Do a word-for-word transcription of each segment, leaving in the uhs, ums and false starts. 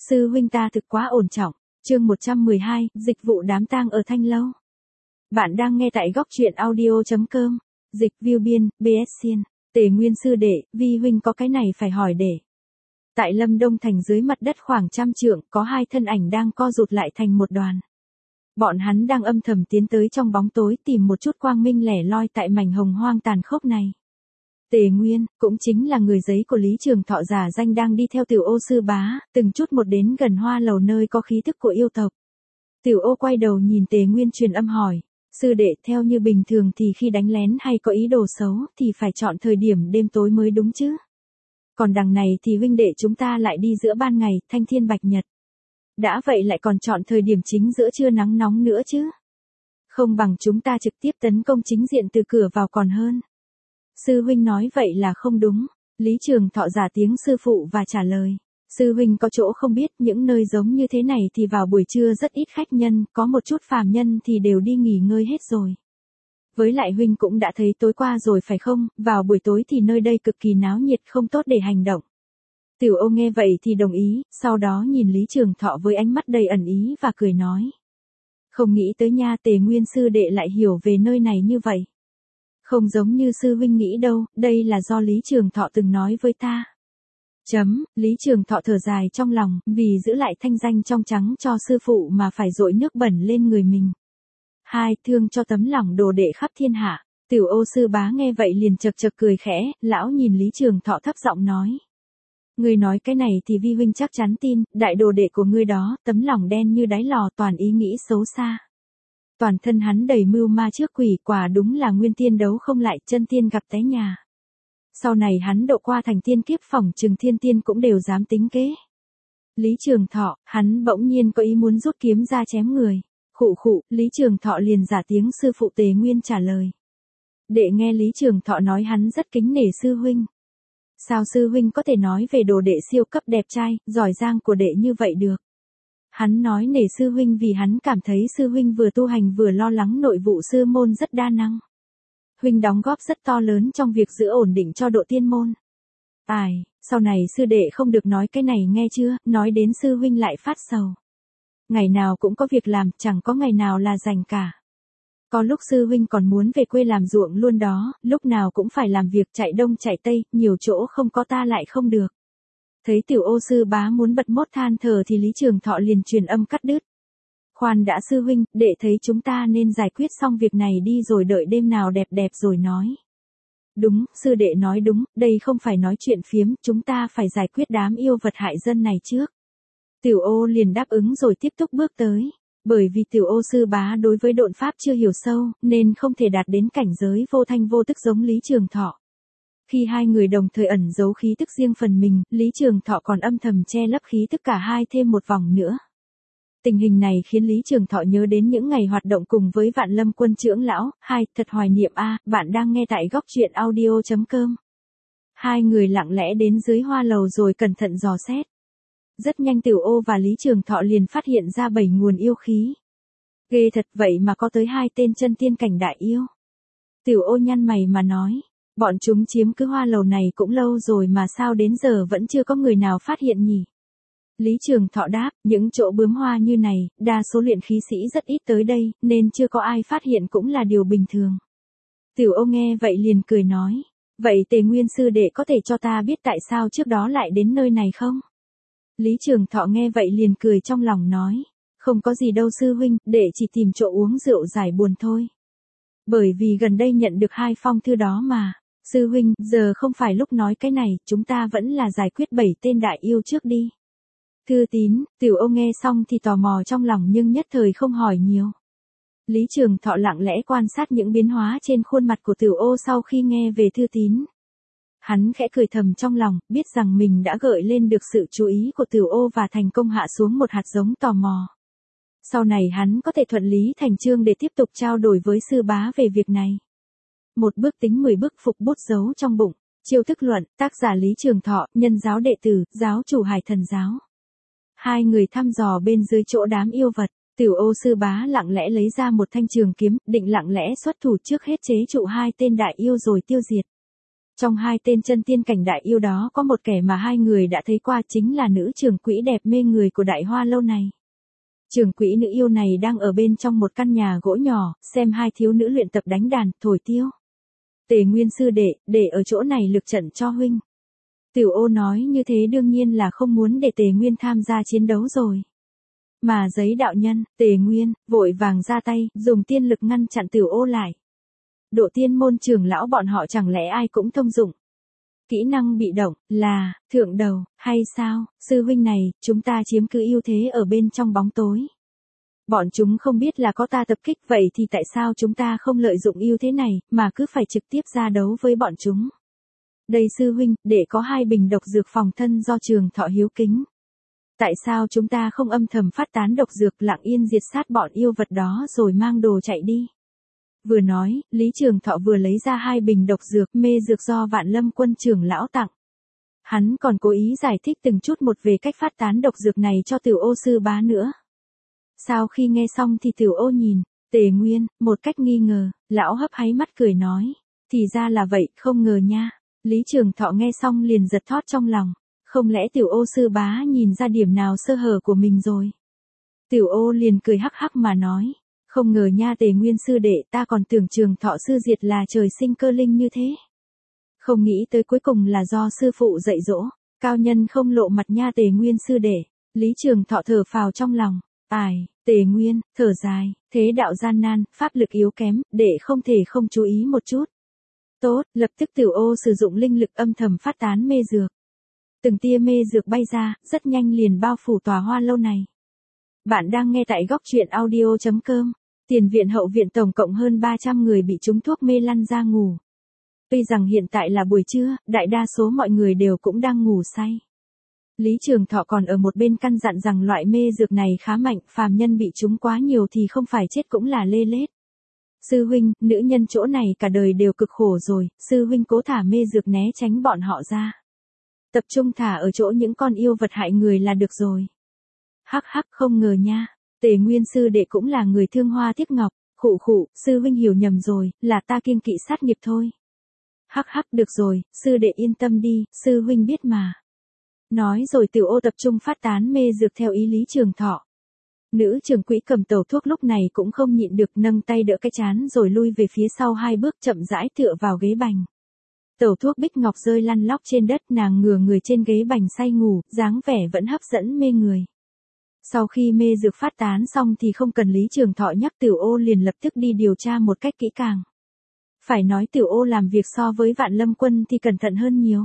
Sư huynh ta thực quá ổn trọng. Chương một trăm mười hai, dịch vụ đám tang ở Thanh Lâu. Bạn đang nghe tại góc truyện audio chấm com. Dịch view biên, bê ét Xiên. Tề Nguyên sư đệ, vi huynh có cái này phải hỏi để. Tại Lâm Đông Thành dưới mặt đất khoảng trăm trượng, có hai thân ảnh đang co rụt lại thành một đoàn. Bọn hắn đang âm thầm tiến tới trong bóng tối tìm một chút quang minh lẻ loi tại mảnh hồng hoang tàn khốc này. Tề Nguyên, cũng chính là người giấy của Lý Trường Thọ giả danh đang đi theo Tiểu Ô sư bá, từng chút một đến gần hoa lầu nơi có khí thức của yêu tộc. Tiểu Ô quay đầu nhìn Tề Nguyên truyền âm hỏi, sư đệ theo như bình thường thì khi đánh lén hay có ý đồ xấu thì phải chọn thời điểm đêm tối mới đúng chứ. Còn đằng này thì huynh đệ chúng ta lại đi giữa ban ngày, thanh thiên bạch nhật. Đã vậy lại còn chọn thời điểm chính giữa trưa nắng nóng nữa chứ. Không bằng chúng ta trực tiếp tấn công chính diện từ cửa vào còn hơn. Sư huynh nói vậy là không đúng. Lý Trường Thọ giả tiếng sư phụ và trả lời. Sư huynh có chỗ không biết, những nơi giống như thế này thì vào buổi trưa rất ít khách nhân, có một chút phàm nhân thì đều đi nghỉ ngơi hết rồi. Với lại huynh cũng đã thấy tối qua rồi phải không, vào buổi tối thì nơi đây cực kỳ náo nhiệt không tốt để hành động. Tiểu Ô nghe vậy thì đồng ý, sau đó nhìn Lý Trường Thọ với ánh mắt đầy ẩn ý và cười nói. Không nghĩ tới nha, Tề Nguyên sư đệ lại hiểu về nơi này như vậy. Không giống như sư huynh nghĩ đâu, đây là do Lý Trường Thọ từng nói với ta. Chấm, Lý Trường Thọ thở dài trong lòng, vì giữ lại thanh danh trong trắng cho sư phụ mà phải dội nước bẩn lên người mình. Hai, thương cho tấm lòng đồ đệ khắp thiên hạ. Tiểu Ô sư bá nghe vậy liền chật chật cười khẽ, lão nhìn Lý Trường Thọ thấp giọng nói. Ngươi nói cái này thì vi huynh chắc chắn tin, đại đồ đệ của ngươi đó, tấm lòng đen như đáy lò toàn ý nghĩ xấu xa. Toàn thân hắn đầy mưu ma trước quỷ, quả đúng là nguyên tiên đấu không lại, chân tiên gặp té nhà. Sau này hắn độ qua thành tiên kiếp, phỏng chừng thiên tiên cũng đều dám tính kế. Lý Trường Thọ, hắn bỗng nhiên có ý muốn rút kiếm ra chém người. Khụ khụ, Lý Trường Thọ liền giả tiếng sư phụ Tề Nguyên trả lời. Đệ nghe Lý Trường Thọ nói hắn rất kính nể sư huynh. Sao sư huynh có thể nói về đồ đệ siêu cấp đẹp trai, giỏi giang của đệ như vậy được? Hắn nói nể sư huynh vì hắn cảm thấy sư huynh vừa tu hành vừa lo lắng nội vụ sư môn rất đa năng. Huynh đóng góp rất to lớn trong việc giữ ổn định cho độ tiên môn. Ai, sau này sư đệ không được nói cái này nghe chưa, nói đến sư huynh lại phát sầu. Ngày nào cũng có việc làm, chẳng có ngày nào là rảnh cả. Có lúc sư huynh còn muốn về quê làm ruộng luôn đó, lúc nào cũng phải làm việc chạy đông chạy tây, nhiều chỗ không có ta lại không được. Thấy Tiểu Ô sư bá muốn bật mốt than thở thì Lý Trường Thọ liền truyền âm cắt đứt. Khoan đã sư huynh, đệ thấy chúng ta nên giải quyết xong việc này đi rồi đợi đêm nào đẹp đẹp rồi nói. Đúng, sư đệ nói đúng, đây không phải nói chuyện phiếm, chúng ta phải giải quyết đám yêu vật hại dân này trước. Tiểu Ô liền đáp ứng rồi tiếp tục bước tới. Bởi vì Tiểu Ô sư bá đối với độn pháp chưa hiểu sâu, nên không thể đạt đến cảnh giới vô thanh vô tức giống Lý Trường Thọ. Khi hai người đồng thời ẩn giấu khí tức riêng phần mình, Lý Trường Thọ còn âm thầm che lấp khí tức cả hai thêm một vòng nữa. Tình hình này khiến Lý Trường Thọ nhớ đến những ngày hoạt động cùng với Vạn Lâm Quân trưởng lão. Hai, thật hoài niệm a, bạn đang nghe tại góc truyện audio chấm com. Hai người lặng lẽ đến dưới hoa lầu rồi cẩn thận dò xét. Rất nhanh Tiểu Ô và Lý Trường Thọ liền phát hiện ra bảy nguồn yêu khí. Ghê thật, vậy mà có tới hai tên chân tiên cảnh đại yêu. Tiểu Ô nhăn mày mà nói, bọn chúng chiếm cứ hoa lầu này cũng lâu rồi mà sao đến giờ vẫn chưa có người nào phát hiện nhỉ? Lý Trường Thọ đáp, những chỗ bướm hoa như này, đa số luyện khí sĩ rất ít tới đây, nên chưa có ai phát hiện cũng là điều bình thường. Tiểu Ô nghe vậy liền cười nói, vậy Tề Nguyên sư đệ có thể cho ta biết tại sao trước đó lại đến nơi này không? Lý Trường Thọ nghe vậy liền cười trong lòng nói, không có gì đâu sư huynh, để chỉ tìm chỗ uống rượu giải buồn thôi. Bởi vì gần đây nhận được hai phong thư đó mà. Sư huynh, giờ không phải lúc nói cái này, chúng ta vẫn là giải quyết bảy tên đại yêu trước đi. Thư tín, Tiểu Ô nghe xong thì tò mò trong lòng nhưng nhất thời không hỏi nhiều. Lý Trường Thọ lặng lẽ quan sát những biến hóa trên khuôn mặt của Tiểu Ô sau khi nghe về thư tín. Hắn khẽ cười thầm trong lòng, biết rằng mình đã gợi lên được sự chú ý của Tiểu Ô và thành công hạ xuống một hạt giống tò mò. Sau này hắn có thể thuận lý thành chương để tiếp tục trao đổi với sư bá về việc này. Một bước tính mười bước phục bút giấu trong bụng. Chiêu thức luận, tác giả Lý Trường Thọ, nhân giáo đệ tử, giáo chủ Hải Thần giáo. Hai người thăm dò bên dưới chỗ đám yêu vật. Tiểu Ô sư bá lặng lẽ lấy ra một thanh trường kiếm, định lặng lẽ xuất thủ trước hết chế trụ hai tên đại yêu rồi tiêu diệt. Trong hai tên chân tiên cảnh đại yêu đó có một kẻ mà hai người đã thấy qua, chính là nữ trưởng quỹ đẹp mê người của đại hoa lâu này. Trưởng quỹ nữ yêu này đang ở bên trong một căn nhà gỗ nhỏ, xem hai thiếu nữ luyện tập đánh đàn, thổi tiêu. Tề Nguyên sư đệ, để ở chỗ này lực trận cho huynh. Tiểu Ô nói như thế đương nhiên là không muốn để Tề Nguyên tham gia chiến đấu rồi. Mà giấy đạo nhân, Tề Nguyên, vội vàng ra tay, dùng tiên lực ngăn chặn Tiểu Ô lại. Độ tiên môn trưởng lão bọn họ chẳng lẽ ai cũng thông dụng. Kỹ năng bị động, là, thượng đầu, hay sao, sư huynh này, chúng ta chiếm cứ ưu thế ở bên trong bóng tối. Bọn chúng không biết là có ta tập kích, vậy thì tại sao chúng ta không lợi dụng ưu thế này, mà cứ phải trực tiếp ra đấu với bọn chúng. Đây sư huynh, để có hai bình độc dược phòng thân do Trường Thọ hiếu kính. Tại sao chúng ta không âm thầm phát tán độc dược, lặng yên diệt sát bọn yêu vật đó rồi mang đồ chạy đi. Vừa nói, Lý Trường Thọ vừa lấy ra hai bình độc dược, mê dược do Vạn Lâm Quân trưởng lão tặng. Hắn còn cố ý giải thích từng chút một về cách phát tán độc dược này cho Tiểu Ô sư bá nữa. Sau khi nghe xong thì Tiểu Ô nhìn Tề Nguyên một cách nghi ngờ, lão hấp háy mắt cười nói, thì ra là vậy, không ngờ nha. Lý Trường Thọ nghe xong liền giật thót trong lòng, không lẽ Tiểu Ô sư bá nhìn ra điểm nào sơ hở của mình rồi. Tiểu Ô liền cười hắc hắc mà nói, không ngờ nha Tề Nguyên sư đệ, ta còn tưởng Trường Thọ sư diệt là trời sinh cơ linh như thế. Không nghĩ tới cuối cùng là do sư phụ dạy dỗ, cao nhân không lộ mặt nha Tề Nguyên sư đệ. Lý Trường Thọ thở phào trong lòng, ai, Tề Nguyên, thở dài, thế đạo gian nan, pháp lực yếu kém, để không thể không chú ý một chút. Tốt, lập tức Tiểu Ô sử dụng linh lực âm thầm phát tán mê dược. Từng tia mê dược bay ra, rất nhanh liền bao phủ tòa hoa lâu này. Bạn đang nghe tại góc truyện audio chấm com. Tiền viện hậu viện tổng cộng hơn ba trăm người bị trúng thuốc mê lăn ra ngủ. Tuy rằng hiện tại là buổi trưa, đại đa số mọi người đều cũng đang ngủ say. Lý Trường Thọ còn ở một bên căn dặn rằng loại mê dược này khá mạnh, phàm nhân bị trúng quá nhiều thì không phải chết cũng là lê lết. Sư huynh, nữ nhân chỗ này cả đời đều cực khổ rồi, sư huynh cố thả mê dược né tránh bọn họ ra. Tập trung thả ở chỗ những con yêu vật hại người là được rồi. Hắc hắc, không ngờ nha, Tề Nguyên sư đệ cũng là người thương hoa tiếc ngọc, khụ khụ, sư huynh hiểu nhầm rồi, là ta kiêng kỵ sát nghiệp thôi. Hắc hắc, được rồi, sư đệ yên tâm đi, sư huynh biết mà. Nói rồi Tiểu Ô tập trung phát tán mê dược theo ý Lý Trường Thọ. Nữ trưởng quỹ cầm tẩu thuốc lúc này cũng không nhịn được, nâng tay đỡ cái trán rồi lui về phía sau hai bước, chậm rãi tựa vào ghế bành. Tẩu thuốc bích ngọc rơi lăn lóc trên đất, nàng ngửa người trên ghế bành say ngủ, dáng vẻ vẫn hấp dẫn mê người. Sau khi mê dược phát tán xong thì không cần Lý Trường Thọ nhắc, Tiểu Ô liền lập tức đi điều tra một cách kỹ càng. Phải nói Tiểu Ô làm việc so với Vạn Lâm Quân thì cẩn thận hơn nhiều.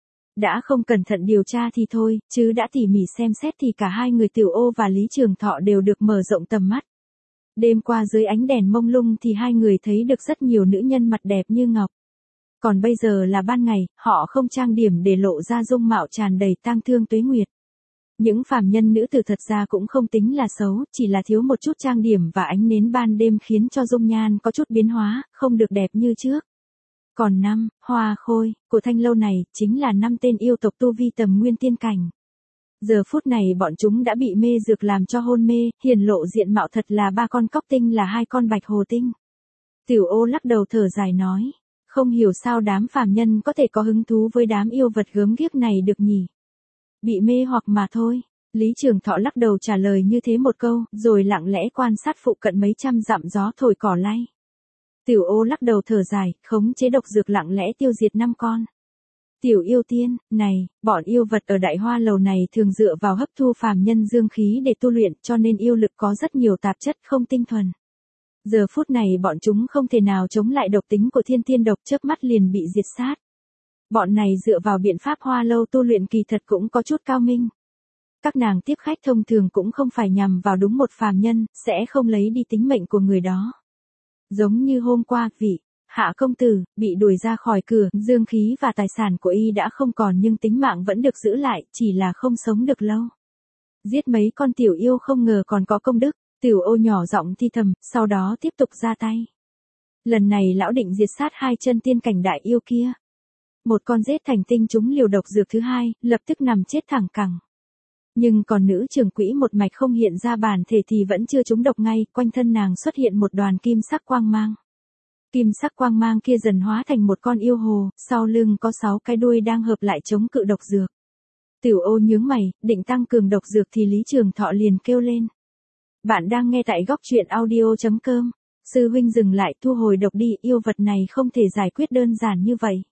Đã không cẩn thận điều tra thì thôi, chứ đã tỉ mỉ xem xét thì cả hai người Tiểu Ô và Lý Trường Thọ đều được mở rộng tầm mắt. Đêm qua dưới ánh đèn mông lung thì hai người thấy được rất nhiều nữ nhân mặt đẹp như ngọc. Còn bây giờ là ban ngày, họ không trang điểm để lộ ra dung mạo tràn đầy tang thương tuế nguyệt. Những phàm nhân nữ tử thật ra cũng không tính là xấu, chỉ là thiếu một chút trang điểm và ánh nến ban đêm khiến cho dung nhan có chút biến hóa, không được đẹp như trước. Còn năm, Hoa Khôi, của thanh lâu này, chính là năm tên yêu tộc tu vi tầm nguyên tiên cảnh. Giờ phút này bọn chúng đã bị mê dược làm cho hôn mê, hiển lộ diện mạo thật là ba con cóc tinh là hai con bạch hồ tinh. Tiểu Ô lắc đầu thở dài nói, không hiểu sao đám phàm nhân có thể có hứng thú với đám yêu vật gớm ghiếc này được nhỉ. Bị mê hoặc mà thôi. Lý Trường Thọ lắc đầu trả lời như thế một câu, rồi lặng lẽ quan sát phụ cận mấy trăm dặm gió thổi cỏ lay. Tiểu Ô lắc đầu thở dài, khống chế độc dược lặng lẽ tiêu diệt năm con. Tiểu yêu tiên, này, bọn yêu vật ở đại hoa lầu này thường dựa vào hấp thu phàm nhân dương khí để tu luyện, cho nên yêu lực có rất nhiều tạp chất không tinh thuần. Giờ phút này bọn chúng không thể nào chống lại độc tính của thiên tiên độc, chớp mắt liền bị diệt sát. Bọn này dựa vào biện pháp hoa lâu tu luyện kỳ thật cũng có chút cao minh. Các nàng tiếp khách thông thường cũng không phải nhằm vào đúng một phàm nhân, sẽ không lấy đi tính mệnh của người đó. Giống như hôm qua, vị Hạ công tử bị đuổi ra khỏi cửa, dương khí và tài sản của y đã không còn nhưng tính mạng vẫn được giữ lại, chỉ là không sống được lâu. Giết mấy con tiểu yêu không ngờ còn có công đức. Tiểu Ô nhỏ giọng thi thầm, sau đó tiếp tục ra tay. Lần này lão định diệt sát hai chân tiên cảnh đại yêu kia. Một con giết thành tinh trúng liều độc dược thứ hai, lập tức nằm chết thẳng cẳng. Nhưng còn nữ trưởng quỹ một mạch không hiện ra bản thể thì vẫn chưa trúng độc ngay, quanh thân nàng xuất hiện một đoàn kim sắc quang mang. Kim sắc quang mang kia dần hóa thành một con yêu hồ, sau lưng có sáu cái đuôi đang hợp lại chống cự độc dược. Tiểu Ô nhướng mày, định tăng cường độc dược thì Lý Trường Thọ liền kêu lên. Bạn đang nghe tại góc truyện audio.com. Sư huynh dừng lại, thu hồi độc đi, yêu vật này không thể giải quyết đơn giản như vậy.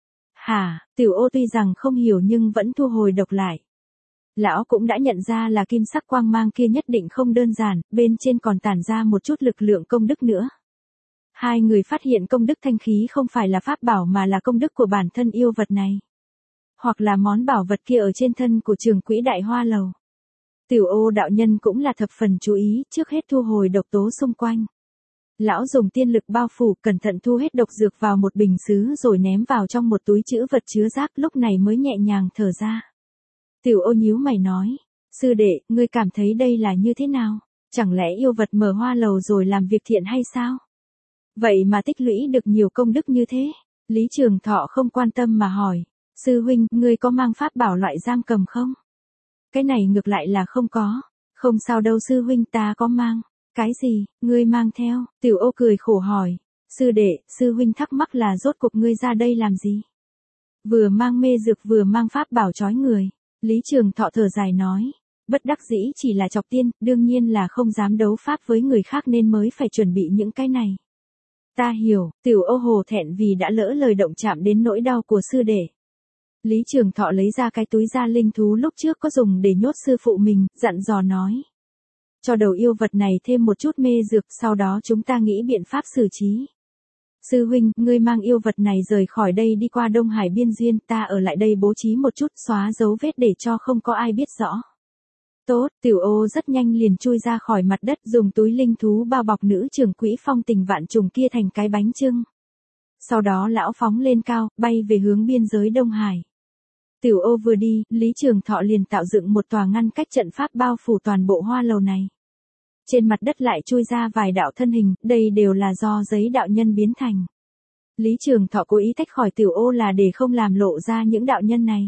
Hả, Tiểu Ô tuy rằng không hiểu nhưng vẫn thu hồi độc lại. Lão cũng đã nhận ra là kim sắc quang mang kia nhất định không đơn giản, bên trên còn tản ra một chút lực lượng công đức nữa. Hai người phát hiện công đức thanh khí không phải là pháp bảo mà là công đức của bản thân yêu vật này. Hoặc là món bảo vật kia ở trên thân của Trường Quỹ Đại Hoa Lầu. Tiểu Ô đạo nhân cũng là thập phần chú ý, trước hết thu hồi độc tố xung quanh. Lão dùng tiên lực bao phủ, cẩn thận thu hết độc dược vào một bình sứ rồi ném vào trong một túi trữ vật chứa rác, lúc này mới nhẹ nhàng thở ra. Tiểu Ô nhíu mày nói, sư đệ, ngươi cảm thấy đây là như thế nào? Chẳng lẽ yêu vật mở hoa lầu rồi làm việc thiện hay sao? Vậy mà tích lũy được nhiều công đức như thế? Lý Trường Thọ không quan tâm mà hỏi, sư huynh, ngươi có mang pháp bảo loại giam cầm không? Cái này ngược lại là không có. Không sao đâu sư huynh, ta có mang. Cái gì, ngươi mang theo? Tiểu Ô cười khổ hỏi. Sư đệ, sư huynh thắc mắc là rốt cuộc ngươi ra đây làm gì? Vừa mang mê dược vừa mang pháp bảo trói người. Lý Trường Thọ thở dài nói. Bất đắc dĩ chỉ là chọc tiên, đương nhiên là không dám đấu pháp với người khác nên mới phải chuẩn bị những cái này. Ta hiểu, Tiểu Ô hồ thẹn vì đã lỡ lời động chạm đến nỗi đau của sư đệ. Lý Trường Thọ lấy ra cái túi da linh thú lúc trước có dùng để nhốt sư phụ mình, dặn dò nói. Cho đầu yêu vật này thêm một chút mê dược, sau đó chúng ta nghĩ biện pháp xử trí. Sư huynh, ngươi mang yêu vật này rời khỏi đây đi qua Đông Hải biên duyên, ta ở lại đây bố trí một chút, xóa dấu vết để cho không có ai biết rõ. Tốt, Tiểu Ô rất nhanh liền chui ra khỏi mặt đất, dùng túi linh thú bao bọc nữ trưởng quỹ phong tình vạn trùng kia thành cái bánh chưng. Sau đó lão phóng lên cao, bay về hướng biên giới Đông Hải. Tiểu Ô vừa đi, Lý Trường Thọ liền tạo dựng một tòa ngăn cách trận pháp bao phủ toàn bộ hoa lầu này. Trên mặt đất lại chui ra vài đạo thân hình, đây đều là do giấy đạo nhân biến thành. Lý Trường Thọ cố ý tách khỏi Tiểu Ô là để không làm lộ ra những đạo nhân này.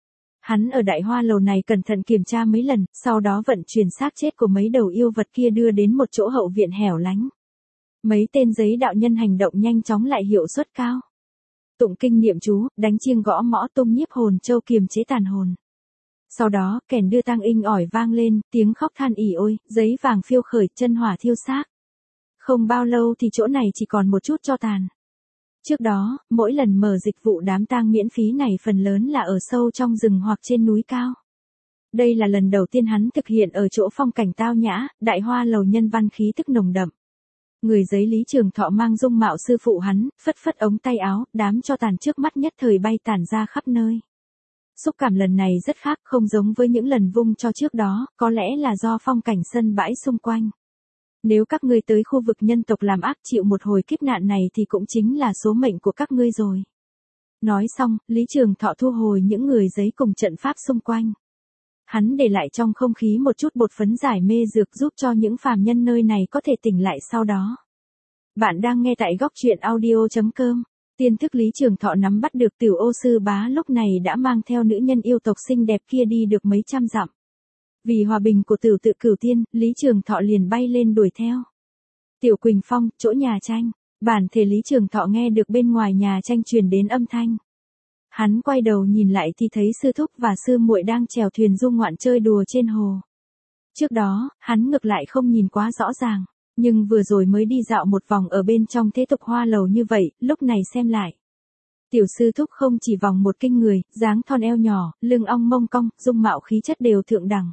Hắn ở đại hoa lầu này cẩn thận kiểm tra mấy lần, sau đó vận chuyển xác chết của mấy đầu yêu vật kia đưa đến một chỗ hậu viện hẻo lánh. Mấy tên giấy đạo nhân hành động nhanh chóng lại hiệu suất cao. Tụng kinh niệm chú, đánh chiêng gõ mõ tung nhiếp hồn châu kiềm chế tàn hồn. Sau đó, kèn đưa tang inh ỏi vang lên, tiếng khóc than ỉ ôi, giấy vàng phiêu khởi, chân hỏa thiêu xác. Không bao lâu thì chỗ này chỉ còn một chút tro tàn. Trước đó, mỗi lần mở dịch vụ đám tang miễn phí này phần lớn là ở sâu trong rừng hoặc trên núi cao. Đây là lần đầu tiên hắn thực hiện ở chỗ phong cảnh tao nhã, đại hoa lầu nhân văn khí tức nồng đậm. Người giấy Lý Trường Thọ mang dung mạo sư phụ hắn, phất phất ống tay áo, đám tro tàn trước mắt nhất thời bay tản ra khắp nơi. Xúc cảm lần này rất khác, không giống với những lần vung cho trước đó, có lẽ là do phong cảnh sân bãi xung quanh. Nếu các ngươi tới khu vực nhân tộc làm ác chịu một hồi kiếp nạn này thì cũng chính là số mệnh của các ngươi rồi. Nói xong, Lý Trường Thọ thu hồi những người giấy cùng trận pháp xung quanh. Hắn để lại trong không khí một chút bột phấn giải mê dược giúp cho những phàm nhân nơi này có thể tỉnh lại sau đó. Bạn đang nghe tại góc truyện audio.com. Tiên thức Lý Trường Thọ nắm bắt được Tiểu Ô sư bá lúc này đã mang theo nữ nhân yêu tộc xinh đẹp kia đi được mấy trăm dặm. Vì hòa bình của Tử Tự Cửu Tiên, Lý Trường Thọ liền bay lên đuổi theo. Tiểu Quỳnh Phong, chỗ nhà tranh. Bản thể Lý Trường Thọ nghe được bên ngoài nhà tranh truyền đến âm thanh. Hắn quay đầu nhìn lại thì thấy sư thúc và sư muội đang chèo thuyền du ngoạn chơi đùa trên hồ. Trước đó, hắn ngược lại không nhìn quá rõ ràng, nhưng vừa rồi mới đi dạo một vòng ở bên trong thế tục hoa lầu như vậy, lúc này xem lại. Tiểu sư thúc không chỉ vòng một kinh người, dáng thon eo nhỏ, lưng ong mông cong, dung mạo khí chất đều thượng đẳng.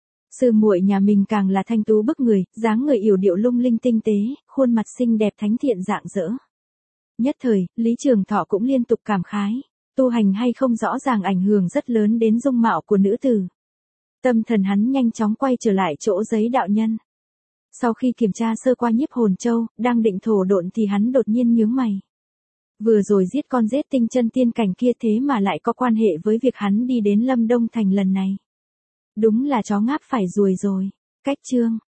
Sư muội nhà mình càng là thanh tú bức người, dáng người yểu điệu lung linh tinh tế, khuôn mặt xinh đẹp thánh thiện rạng rỡ. Nhất thời, Lý Trường Thọ cũng liên tục cảm khái. Tu hành hay không rõ ràng ảnh hưởng rất lớn đến dung mạo của nữ tử. Tâm thần hắn nhanh chóng quay trở lại chỗ giấy đạo nhân. Sau khi kiểm tra sơ qua nhiếp hồn châu, đang định thổ độn thì hắn đột nhiên nhướng mày. Vừa rồi giết con giết tinh chân tiên cảnh kia thế mà lại có quan hệ với việc hắn đi đến Lâm Đông Thành lần này. Đúng là chó ngáp phải ruồi rồi. Cách chương.